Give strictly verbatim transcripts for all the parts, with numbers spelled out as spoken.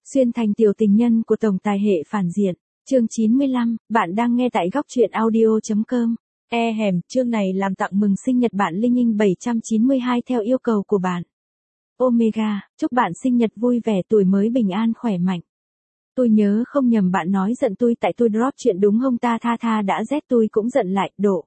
Xuyên thành tiểu tình nhân của tổng tài hệ phản diện. Chương chín mươi lăm, bạn đang nghe tại góc truyện audio.com. E hẻm, chương này làm tặng mừng sinh nhật bạn Linh Ninh bảy trăm chín mươi hai theo yêu cầu của bạn. Omega, chúc bạn sinh nhật vui vẻ, tuổi mới bình an khỏe mạnh. Tôi nhớ không nhầm bạn nói giận tôi tại tôi drop chuyện đúng không ta, tha tha đã rét tôi cũng giận lại, độ.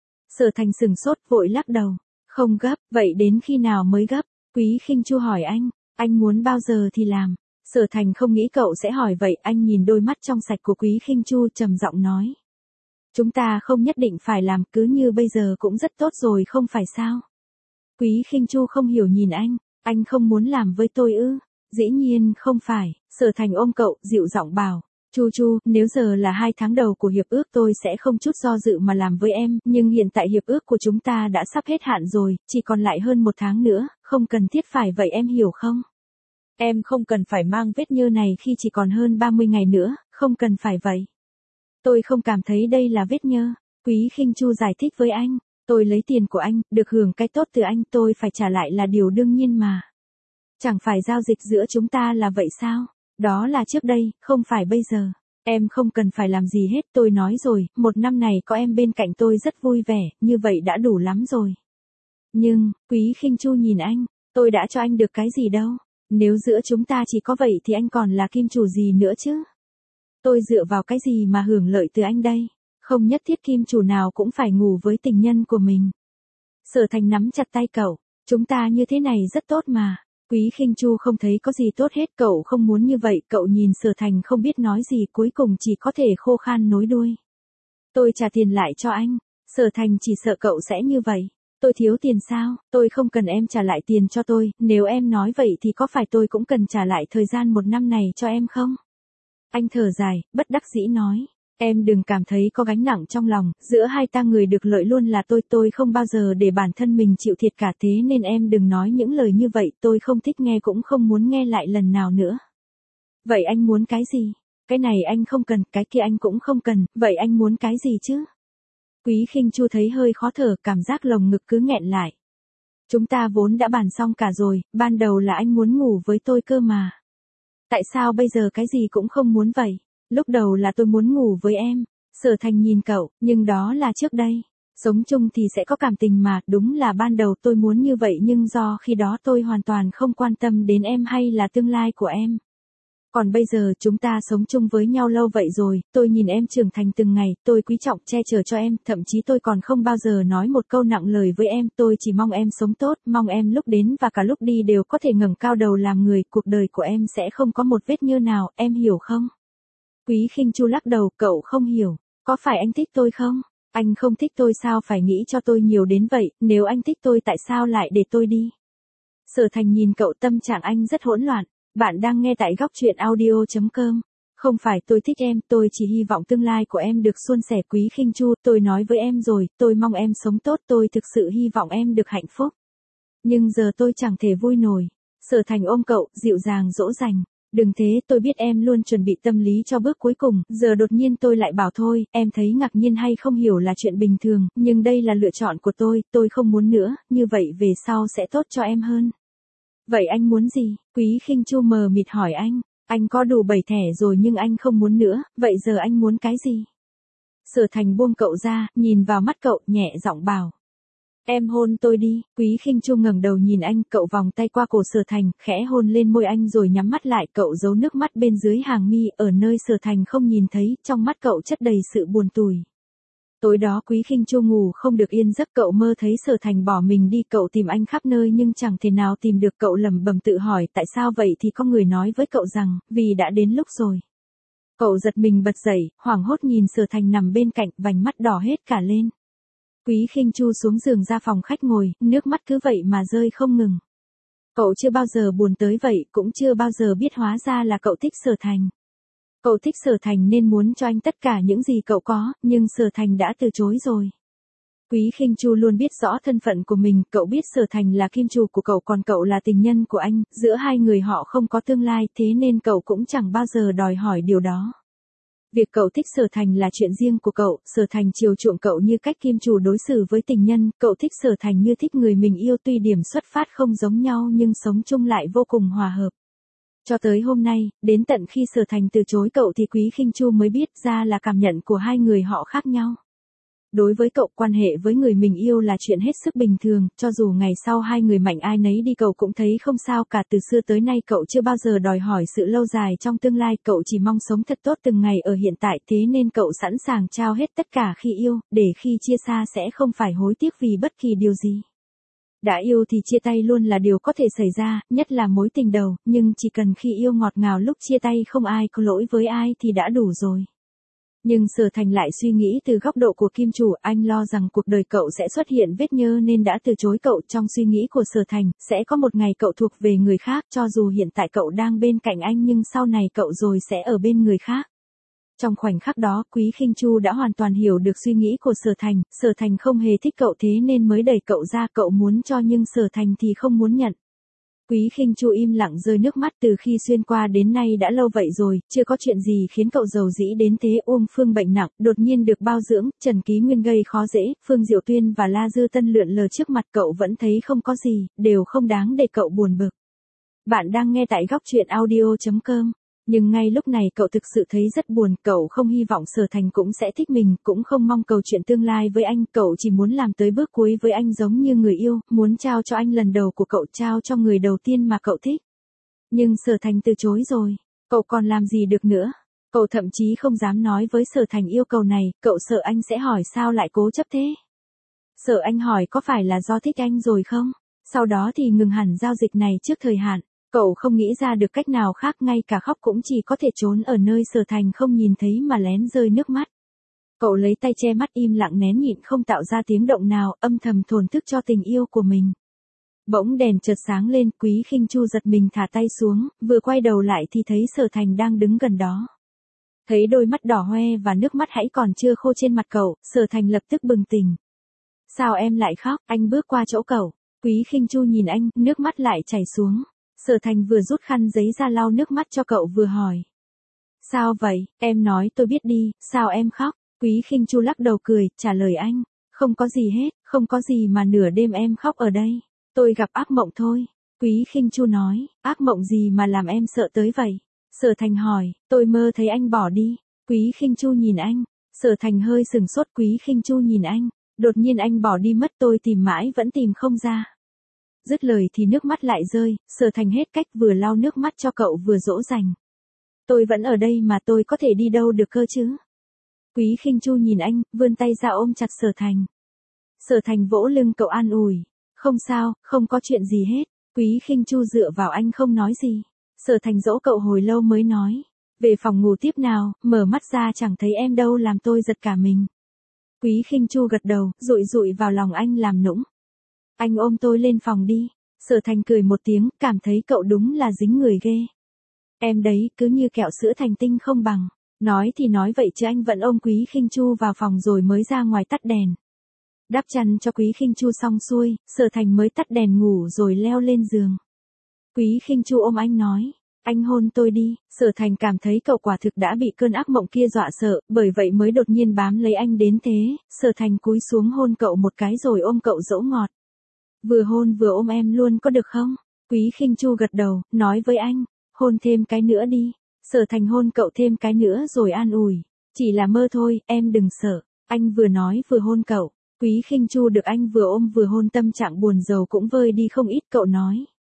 Sở Thành sừng sốt vội lắc đầu. Không gấp, vậy đến khi nào mới gấp? Quý Khinh Chu hỏi anh, anh muốn bao giờ thì làm. Sở Thành không nghĩ cậu sẽ hỏi vậy, anh nhìn đôi mắt trong sạch của Quý Khinh Chu trầm giọng nói. Chúng ta không nhất định phải làm, cứ như bây giờ cũng rất tốt rồi không phải sao? Quý Khinh Chu không hiểu nhìn anh, anh không muốn làm với tôi ư? Dĩ nhiên không phải, Sở Thành ôm cậu, dịu giọng bảo. Chu Chu, nếu giờ là hai tháng đầu của hiệp ước tôi sẽ không chút do dự mà làm với em, nhưng hiện tại hiệp ước của chúng ta đã sắp hết hạn rồi, chỉ còn lại hơn một tháng nữa, không cần thiết phải vậy em hiểu không? Em không cần phải mang vết nhơ này khi chỉ còn hơn ba mươi ngày nữa, không cần phải vậy. Tôi không cảm thấy đây là vết nhơ, Quý Khinh Chu giải thích với anh, tôi lấy tiền của anh, được hưởng cái tốt từ anh, tôi phải trả lại là điều đương nhiên mà. Chẳng phải giao dịch giữa chúng ta là vậy sao? Đó là trước đây, không phải bây giờ. Em không cần phải làm gì hết, tôi nói rồi, một năm này có em bên cạnh tôi rất vui vẻ, như vậy đã đủ lắm rồi. Nhưng, Quý Khinh Chu nhìn anh, tôi đã cho anh được cái gì đâu. Nếu giữa chúng ta chỉ có vậy thì anh còn là kim chủ gì nữa chứ? Tôi dựa vào cái gì mà hưởng lợi từ anh đây? Không nhất thiết kim chủ nào cũng phải ngủ với tình nhân của mình. Sở Thành nắm chặt tay cậu, chúng ta như thế này rất tốt mà. Quý Khinh Chu không thấy có gì tốt hết, cậu không muốn như vậy, cậu nhìn Sở Thành không biết nói gì, cuối cùng chỉ có thể khô khan nối đuôi. Tôi trả tiền lại cho anh. Sở Thành chỉ sợ cậu sẽ như vậy. Tôi thiếu tiền sao? Tôi không cần em trả lại tiền cho tôi, nếu em nói vậy thì có phải tôi cũng cần trả lại thời gian một năm này cho em không? Anh thở dài, bất đắc dĩ nói. Em đừng cảm thấy có gánh nặng trong lòng, giữa hai ta người được lợi luôn là tôi, tôi không bao giờ để bản thân mình chịu thiệt cả, thế nên em đừng nói những lời như vậy, tôi không thích nghe cũng không muốn nghe lại lần nào nữa. Vậy anh muốn cái gì? Cái này anh không cần, cái kia anh cũng không cần, vậy anh muốn cái gì chứ? Quý Khinh Chu thấy hơi khó thở, cảm giác lồng ngực cứ nghẹn lại. Chúng ta vốn đã bàn xong cả rồi, ban đầu là anh muốn ngủ với tôi cơ mà. Tại sao bây giờ cái gì cũng không muốn vậy? Lúc đầu là tôi muốn ngủ với em. Sở Thành nhìn cậu, nhưng đó là trước đây. Sống chung thì sẽ có cảm tình mà, đúng là ban đầu tôi muốn như vậy nhưng do khi đó tôi hoàn toàn không quan tâm đến em hay là tương lai của em. Còn bây giờ chúng ta sống chung với nhau lâu vậy rồi, tôi nhìn em trưởng thành từng ngày, tôi quý trọng che chở cho em, thậm chí tôi còn không bao giờ nói một câu nặng lời với em, tôi chỉ mong em sống tốt, mong em lúc đến và cả lúc đi đều có thể ngẩng cao đầu làm người, cuộc đời của em sẽ không có một vết nhơ nào, em hiểu không? Quý Khinh Chu lắc đầu, cậu không hiểu, có phải anh thích tôi không? Anh không thích tôi sao phải nghĩ cho tôi nhiều đến vậy, nếu anh thích tôi tại sao lại để tôi đi? Sở Thành nhìn cậu, tâm trạng anh rất hỗn loạn. Bạn đang nghe tại góc truyện audio.com. Không phải tôi thích em, tôi chỉ hy vọng tương lai của em được suôn sẻ. Quý Khinh Chu, tôi nói với em rồi, tôi mong em sống tốt, tôi thực sự hy vọng em được hạnh phúc. Nhưng giờ tôi chẳng thể vui nổi. Sở Thành ôm cậu, dịu dàng dỗ dành. Đừng thế, tôi biết em luôn chuẩn bị tâm lý cho bước cuối cùng, giờ đột nhiên tôi lại bảo thôi, em thấy ngạc nhiên hay không hiểu là chuyện bình thường, nhưng đây là lựa chọn của tôi, tôi không muốn nữa, như vậy về sau sẽ tốt cho em hơn. Vậy anh muốn gì? Quý Khinh Chu mờ mịt hỏi anh. Anh có đủ bảy thẻ rồi nhưng anh không muốn nữa, vậy giờ anh muốn cái gì? Sở Thành buông cậu ra, nhìn vào mắt cậu, nhẹ giọng bảo. Em hôn tôi đi. Quý Khinh Chu ngẩng đầu nhìn anh, cậu vòng tay qua cổ Sở Thành, khẽ hôn lên môi anh rồi nhắm mắt lại, cậu giấu nước mắt bên dưới hàng mi, ở nơi Sở Thành không nhìn thấy, trong mắt cậu chất đầy sự buồn tủi. Tối đó Quý Khinh Chu ngủ không được yên giấc, cậu mơ thấy Sở Thành bỏ mình đi, cậu tìm anh khắp nơi nhưng chẳng thể nào tìm được, cậu lẩm bẩm tự hỏi tại sao vậy thì có người nói với cậu rằng, vì đã đến lúc rồi. Cậu giật mình bật dậy, hoảng hốt nhìn Sở Thành nằm bên cạnh, vành mắt đỏ hết cả lên. Quý Khinh Chu xuống giường ra phòng khách ngồi, nước mắt cứ vậy mà rơi không ngừng. Cậu chưa bao giờ buồn tới vậy, cũng chưa bao giờ biết hóa ra là cậu thích Sở Thành. Cậu thích Sở Thành nên muốn cho anh tất cả những gì cậu có, nhưng Sở Thành đã từ chối rồi. Quý Khinh Chu luôn biết rõ thân phận của mình, cậu biết Sở Thành là kim chủ của cậu còn cậu là tình nhân của anh, giữa hai người họ không có tương lai, thế nên cậu cũng chẳng bao giờ đòi hỏi điều đó. Việc cậu thích Sở Thành là chuyện riêng của cậu, Sở Thành chiều chuộng cậu như cách kim chủ đối xử với tình nhân, cậu thích Sở Thành như thích người mình yêu, tuy điểm xuất phát không giống nhau nhưng sống chung lại vô cùng hòa hợp. Cho tới hôm nay, đến tận khi Sở Thành từ chối cậu thì Quý Khinh Chu mới biết ra là cảm nhận của hai người họ khác nhau. Đối với cậu, quan hệ với người mình yêu là chuyện hết sức bình thường, cho dù ngày sau hai người mạnh ai nấy đi cậu cũng thấy không sao cả. Từ xưa tới nay cậu chưa bao giờ đòi hỏi sự lâu dài trong tương lai, cậu chỉ mong sống thật tốt từng ngày ở hiện tại, thế nên cậu sẵn sàng trao hết tất cả khi yêu, để khi chia xa sẽ không phải hối tiếc vì bất kỳ điều gì. Đã yêu thì chia tay luôn là điều có thể xảy ra, nhất là mối tình đầu, nhưng chỉ cần khi yêu ngọt ngào lúc chia tay không ai có lỗi với ai thì đã đủ rồi. Nhưng Sở Thành lại suy nghĩ từ góc độ của kim chủ, anh lo rằng cuộc đời cậu sẽ xuất hiện vết nhơ nên đã từ chối cậu. Trong suy nghĩ của Sở Thành, sẽ có một ngày cậu thuộc về người khác, cho dù hiện tại cậu đang bên cạnh anh nhưng sau này cậu rồi sẽ ở bên người khác. Trong khoảnh khắc đó, Quý Khinh Chu đã hoàn toàn hiểu được suy nghĩ của Sở Thành, Sở Thành không hề thích cậu thế nên mới đẩy cậu ra, cậu muốn cho nhưng Sở Thành thì không muốn nhận. Quý Khinh Chu im lặng rơi nước mắt, từ khi xuyên qua đến nay đã lâu vậy rồi, chưa có chuyện gì khiến cậu giàu dĩ đến thế. Uông Phương bệnh nặng, đột nhiên được bao dưỡng, Trần Ký Nguyên gây khó dễ, Phương Diệu Tuyên và La Dư Tân lượn lờ trước mặt cậu vẫn thấy không có gì, đều không đáng để cậu buồn bực. Bạn đang nghe tại góc truyện audio chấm com. Nhưng ngay lúc này cậu thực sự thấy rất buồn, cậu không hy vọng Sở Thành cũng sẽ thích mình, cũng không mong cầu chuyện tương lai với anh, cậu chỉ muốn làm tới bước cuối với anh giống như người yêu, muốn trao cho anh lần đầu của cậu, trao cho người đầu tiên mà cậu thích. Nhưng Sở Thành từ chối rồi, cậu còn làm gì được nữa? Cậu thậm chí không dám nói với Sở Thành yêu cầu này, cậu sợ anh sẽ hỏi sao lại cố chấp thế? Sợ anh hỏi có phải là do thích anh rồi không? Sau đó thì ngừng hẳn giao dịch này trước thời hạn. Cậu không nghĩ ra được cách nào khác, ngay cả khóc cũng chỉ có thể trốn ở nơi Sở Thành không nhìn thấy mà lén rơi nước mắt. Cậu lấy tay che mắt im lặng nén nhịn không tạo ra tiếng động nào, âm thầm thổn thức cho tình yêu của mình. Bỗng đèn chợt sáng lên, Quý Khinh Chu giật mình thả tay xuống, vừa quay đầu lại thì thấy Sở Thành đang đứng gần đó. Thấy đôi mắt đỏ hoe và nước mắt hãy còn chưa khô trên mặt cậu, Sở Thành lập tức bừng tỉnh. Sao em lại khóc? Anh bước qua chỗ cậu. Quý Khinh Chu nhìn anh, nước mắt lại chảy xuống. Sở Thành vừa rút khăn giấy ra lau nước mắt cho cậu vừa hỏi. Sao vậy, em nói tôi biết đi, sao em khóc? Quý Khinh Chu lắc đầu cười, trả lời anh. Không có gì hết, không có gì mà nửa đêm em khóc ở đây. Tôi gặp ác mộng thôi. Quý Khinh Chu nói, ác mộng gì mà làm em sợ tới vậy? Sở Thành hỏi, tôi mơ thấy anh bỏ đi. Quý Khinh Chu nhìn anh. Sở Thành hơi sừng sốt, Quý Khinh Chu nhìn anh. Đột nhiên anh bỏ đi mất, tôi tìm mãi vẫn tìm không ra. Dứt lời thì nước mắt lại rơi, Sở Thành hết cách vừa lau nước mắt cho cậu vừa dỗ dành. Tôi vẫn ở đây mà, tôi có thể đi đâu được cơ chứ? Quý Khinh Chu nhìn anh, vươn tay ra ôm chặt Sở Thành. Sở Thành vỗ lưng cậu an ủi. Không sao, không có chuyện gì hết. Quý Khinh Chu dựa vào anh không nói gì. Sở Thành dỗ cậu hồi lâu mới nói. Về phòng ngủ tiếp nào, mở mắt ra chẳng thấy em đâu, làm tôi giật cả mình. Quý Khinh Chu gật đầu, dụi dụi vào lòng anh làm nũng. Anh ôm tôi lên phòng đi. Sở Thành cười một tiếng, cảm thấy cậu đúng là dính người ghê. Em đấy, cứ như kẹo sữa thành tinh không bằng. Nói thì nói vậy chứ anh vẫn ôm Quý Khinh Chu vào phòng rồi mới ra ngoài tắt đèn. Đắp chăn cho Quý Khinh Chu xong xuôi, Sở Thành mới tắt đèn ngủ rồi leo lên giường. Quý Khinh Chu ôm anh nói. Anh hôn tôi đi. Sở Thành cảm thấy cậu quả thực đã bị cơn ác mộng kia dọa sợ, bởi vậy mới đột nhiên bám lấy anh đến thế. Sở Thành cúi xuống hôn cậu một cái rồi ôm cậu dỗ ngọt. Vừa hôn vừa ôm em luôn có được không? Quý Khinh Chu gật đầu, nói với anh, hôn thêm cái nữa đi. Sở Thành hôn cậu thêm cái nữa rồi an ủi. Chỉ là mơ thôi, em đừng sợ. Anh vừa nói vừa hôn cậu. Quý Khinh Chu được anh vừa ôm vừa hôn, tâm trạng buồn rầu cũng vơi đi không ít, cậu nói.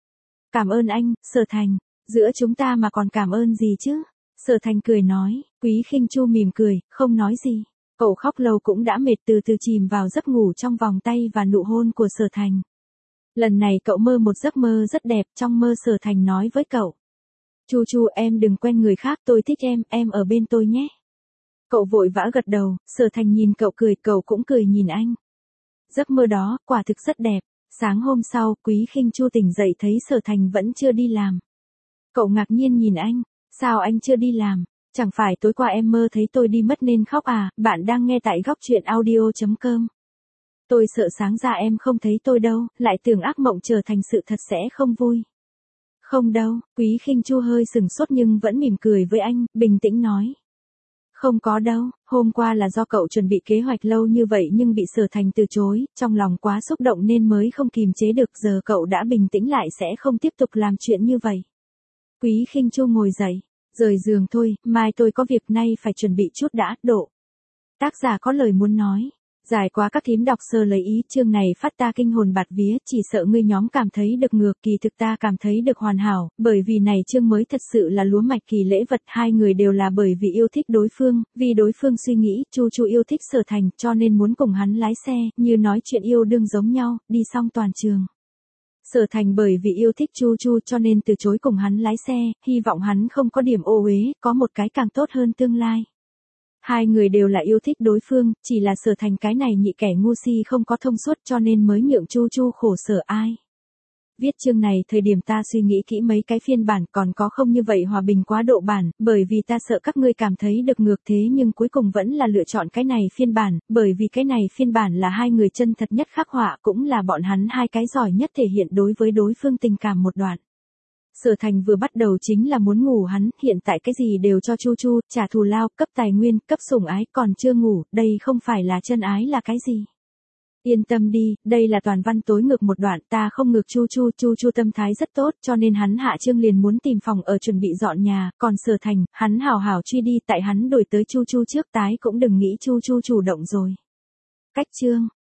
Cảm ơn anh, Sở Thành. Giữa chúng ta mà còn cảm ơn gì chứ? Sở Thành cười nói. Quý Khinh Chu mỉm cười, không nói gì. Cậu khóc lâu cũng đã mệt, từ từ chìm vào giấc ngủ trong vòng tay và nụ hôn của Sở Thành. Lần này cậu mơ một giấc mơ rất đẹp, trong mơ Sở Thành nói với cậu. Chu Chu, em đừng quen người khác, tôi thích em, em ở bên tôi nhé. Cậu vội vã gật đầu, Sở Thành nhìn cậu cười, cậu cũng cười nhìn anh. Giấc mơ đó, quả thực rất đẹp. Sáng hôm sau, Quý Khinh Chu tỉnh dậy thấy Sở Thành vẫn chưa đi làm. Cậu ngạc nhiên nhìn anh, sao anh chưa đi làm? Chẳng phải tối qua em mơ thấy tôi đi mất nên khóc à? Bạn đang nghe tại góc truyện audio chấm com. Tôi sợ sáng ra em không thấy tôi đâu, lại tưởng ác mộng trở thành sự thật sẽ không vui. Không đâu, Quý Khinh Chu hơi sừng sốt nhưng vẫn mỉm cười với anh, bình tĩnh nói. Không có đâu, hôm qua là do cậu chuẩn bị kế hoạch lâu như vậy nhưng bị Sở Thành từ chối, trong lòng quá xúc động nên mới không kìm chế được, giờ cậu đã bình tĩnh lại sẽ không tiếp tục làm chuyện như vậy. Quý Khinh Chu ngồi dậy, rời giường thôi, mai tôi có việc nay phải chuẩn bị chút đã, độ. Tác giả có lời muốn nói. Dài quá các thím đọc sơ lấy ý, chương này phát ta kinh hồn bạt vía, chỉ sợ ngươi nhóm cảm thấy được ngược, kỳ thực ta cảm thấy được hoàn hảo, bởi vì này chương mới thật sự là lúa mạch kỳ lễ vật, hai người đều là bởi vì yêu thích đối phương, vì đối phương suy nghĩ, Chu Chu yêu thích Sở Thành, cho nên muốn cùng hắn lái xe, như nói chuyện yêu đương giống nhau, đi xong toàn trường. Sở Thành bởi vì yêu thích Chu Chu cho nên từ chối cùng hắn lái xe, hy vọng hắn không có điểm ô uế, có một cái càng tốt hơn tương lai. Hai người đều là yêu thích đối phương, chỉ là Sở Thành cái này nhị kẻ ngu si không có thông suốt cho nên mới nhượng Chu Chu khổ sở ai. Viết chương này thời điểm ta suy nghĩ kỹ mấy cái phiên bản còn có không như vậy hòa bình quá độ bản, bởi vì ta sợ các ngươi cảm thấy được ngược thế nhưng cuối cùng vẫn là lựa chọn cái này phiên bản, bởi vì cái này phiên bản là hai người chân thật nhất khắc họa cũng là bọn hắn hai cái giỏi nhất thể hiện đối với đối phương tình cảm một đoạn. Sở Thành vừa bắt đầu chính là muốn ngủ hắn, hiện tại cái gì đều cho Chu Chu, trả thù lao, cấp tài nguyên, cấp sủng ái, còn chưa ngủ, đây không phải là chân ái là cái gì. Yên tâm đi, đây là toàn văn tối ngược một đoạn, ta không ngược Chu Chu, Chu Chu tâm thái rất tốt, cho nên hắn hạ chương liền muốn tìm phòng ở chuẩn bị dọn nhà, còn Sở Thành, hắn hào hào truy đi, tại hắn đổi tới Chu Chu trước tái cũng đừng nghĩ Chu Chu chủ động rồi. Cách chương